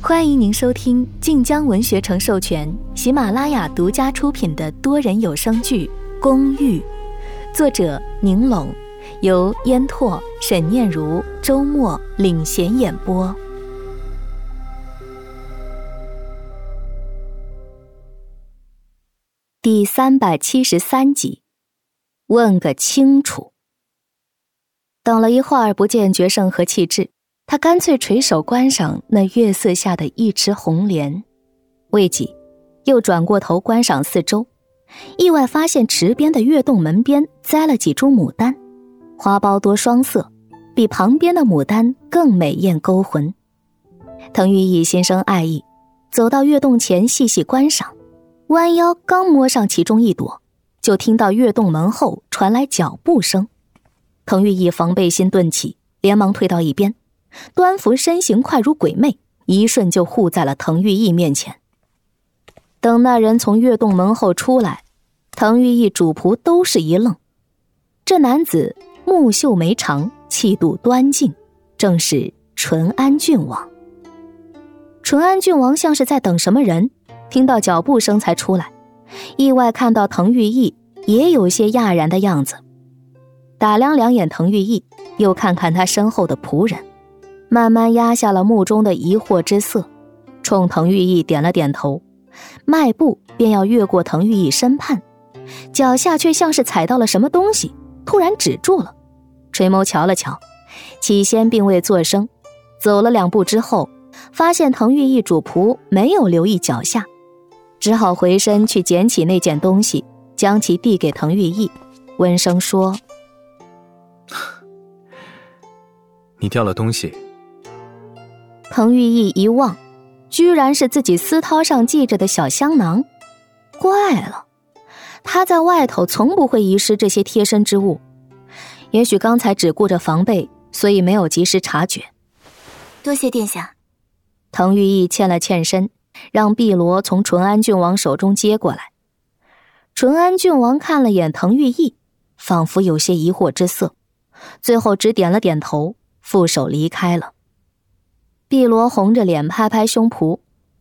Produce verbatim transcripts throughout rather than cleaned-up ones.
欢迎您收听晋江文学城授权、喜马拉雅独家出品的多人有声剧《公寓》，作者宁拢，由烟拓、沈念如、周末领衔演播。第三百七十三集，问个清楚。等了一会儿不见决胜和气质，他干脆垂手观赏那月色下的一池红莲，未几又转过头观赏四周，意外发现池边的月洞门边栽了几株牡丹，花苞多双色，比旁边的牡丹更美艳勾魂。滕玉意心生爱意，走到月洞前细细观赏，弯腰刚摸上其中一朵，就听到月洞门后传来脚步声。滕玉意防备心顿起，连忙退到一边。端福身形快如鬼魅，一瞬就护在了滕玉意面前。等那人从月洞门后出来，滕玉意主仆都是一愣。这男子目秀眉长，气度端静，正是淳安郡王。淳安郡王像是在等什么人，听到脚步声才出来，意外看到滕玉意，也有些讶然的样子。打量两眼滕玉意，又看看他身后的仆人，慢慢压下了目中的疑惑之色，冲滕玉意点了点头，迈步便要越过滕玉意身畔，脚下却像是踩到了什么东西，突然止住了，垂眸瞧了瞧，起先并未作声，走了两步之后，发现滕玉意主仆没有留意脚下，只好回身去捡起那件东西，将其递给滕玉意，温声说： 你掉了东西。 滕玉意一望，居然是自己丝绦上系着的小香囊。怪了，他在外头从不会遗失这些贴身之物，也许刚才只顾着防备，所以没有及时察觉。 多谢殿下。 滕玉意欠了欠身，让碧罗从淳安郡王手中接过来。淳安郡王看了眼滕玉意，仿佛有些疑惑之色，最后只点了点头，负手离开了。碧罗红着脸拍拍胸脯：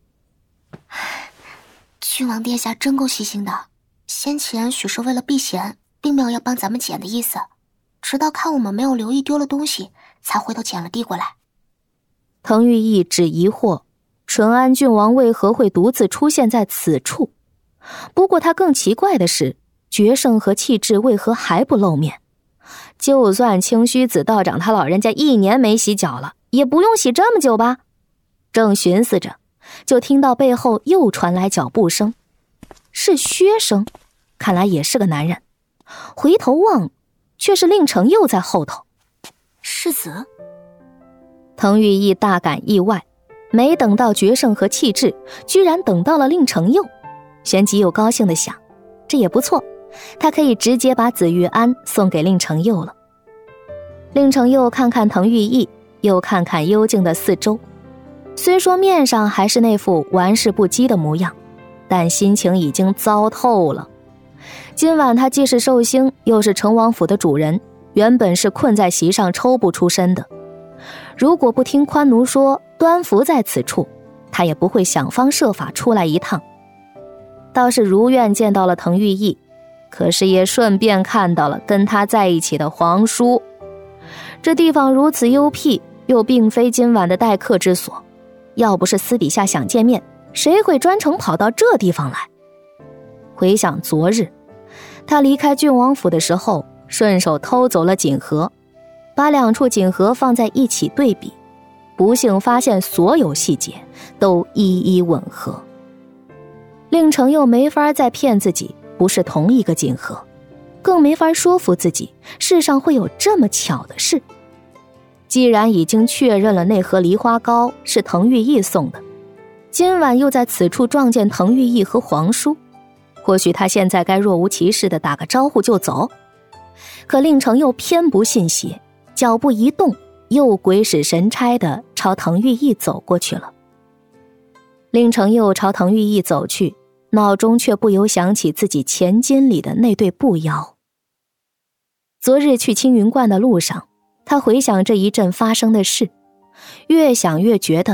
郡王殿下真够细心的，先前许是为了避嫌，并没有要帮咱们捡的意思，直到看我们没有留意丢了东西，才回头捡了递过来。 滕玉意只疑惑淳安郡王为何会独自出现在此处，不过他更奇怪的是，决胜和气质为何还不露面？就算清虚子道长他老人家一年没洗脚了，也不用洗这么久吧。正寻思着，就听到背后又传来脚步声，是薛声，看来也是个男人。回头望，却是令程又在后头。 世子。 滕玉意大感意外，没等到决胜和气质，居然等到了令程又。旋即又高兴地想，这也不错，他可以直接把紫玉安送给令程又了。令程又看看滕玉意，又看看幽静的四周，虽说面上还是那副玩世不羁的模样，但心情已经糟透了。今晚他既是寿星，又是成王府的主人，原本是困在席上抽不出身的。如果不听宽奴说端福在此处，他也不会想方设法出来一趟。倒是如愿见到了滕玉意，可是也顺便看到了跟他在一起的皇叔。这地方如此幽僻，又并非今晚的待客之所，要不是私底下想见面，谁会专程跑到这地方来？回想昨日，他离开郡王府的时候，顺手偷走了锦盒，把两处锦盒放在一起对比，不幸发现所有细节都一一吻合。令程又没法再骗自己不是同一个锦盒，更没法说服自己世上会有这么巧的事。既然已经确认了那盒梨花糕是滕玉意送的，今晚又在此处撞见滕玉意和皇叔，或许他现在该若无其事地打个招呼就走。可令程又偏不信邪，脚步一动，又鬼使神差地朝滕玉意走过去了。令程又朝滕玉意走去，脑中却不由想起自己钱巾里的那对布腰。昨日去青云观的路上，他回想这一阵发生的事，越想越觉得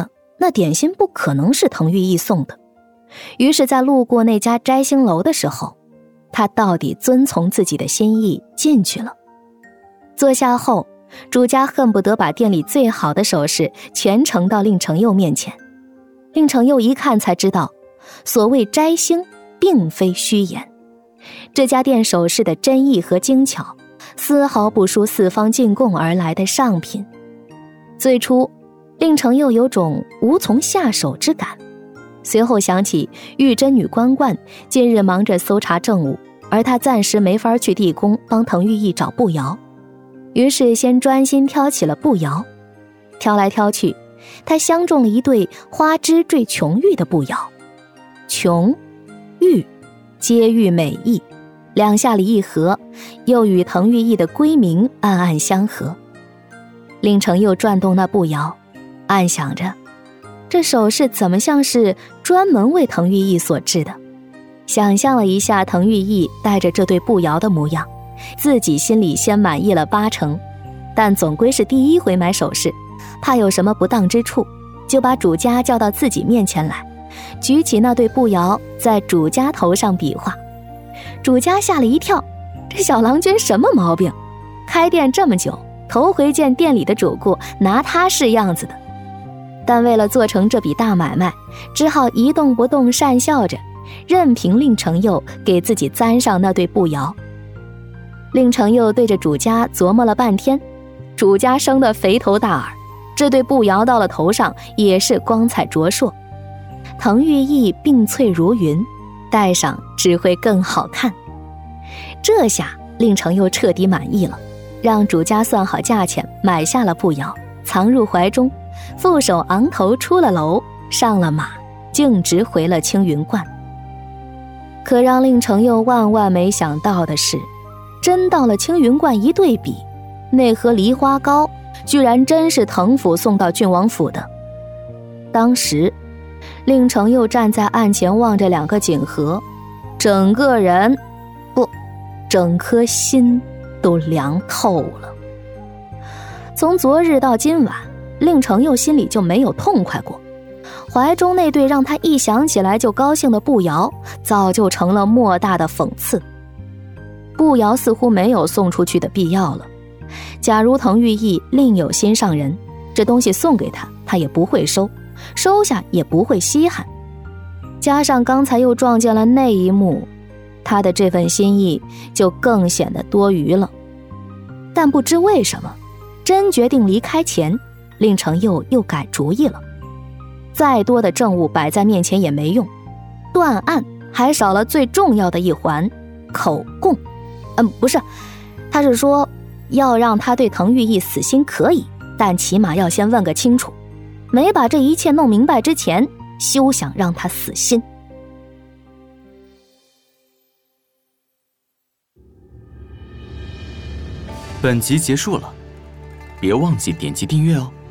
那点心不可能是滕玉义送的。于是在路过那家摘星楼的时候，他到底遵从自己的心意进去了。坐下后，主家恨不得把店里最好的首饰全呈到令程佑面前。令程佑一看才知道，所谓摘星并非虚言，这家店首饰的真意和精巧丝毫不输四方进贡而来的上品。最初令程佑有种无从下手之感，随后想起玉真女关冠近日忙着搜查政务，而他暂时没法去地宫帮滕玉义找步摇，于是先专心挑起了步摇。挑来挑去，他相中了一对花枝缀琼玉的步摇，琼玉皆玉美意，两下里一合，又与滕玉义的闺名暗暗相合。令程佑转动那步摇，暗想着这首饰怎么像是专门为滕玉义所制的。想象了一下滕玉义带着这对步摇的模样，自己心里先满意了八成，但总归是第一回买首饰，怕有什么不当之处，就把主家叫到自己面前来，举起那对步摇在主家头上比划。主家吓了一跳，这小郎君什么毛病？开店这么久，头回见店里的主顾拿他是样子的。但为了做成这笔大买卖，只好一动不动讪笑着，任凭令程佑给自己簪上那对步摇。令程佑对着主家琢磨了半天，主家生得肥头大耳，这对步摇到了头上也是光彩灼烁。滕玉义鬓翠如云，戴上只会更好看。这下令程佑彻底满意了，让主家算好价钱，买下了步摇，藏入怀中，负手昂头出了楼，上了马，径直回了青云观。可让令程佑万万没想到的是，真到了青云观一对比，那盒梨花膏居然真是滕府送到郡王府的。当时令程佑站在案前望着两个锦盒，整个人不整颗心都凉透了。从昨日到今晚，令程佑心里就没有痛快过，怀中那对让他一想起来就高兴的步摇早就成了莫大的讽刺。步摇似乎没有送出去的必要了，假如滕玉义另有心上人，这东西送给他，他也不会收，收下也不会稀罕。加上刚才又撞见了那一幕，他的这份心意就更显得多余了。但不知为什么，真决定离开前，令程佑又改主意了。再多的政务摆在面前也没用，断案还少了最重要的一环，口供。嗯，不是，他是说要让他对滕玉义死心可以，但起码要先问个清楚，没把这一切弄明白之前，休想让他死心。 本集结束了，别忘记点击订阅哦。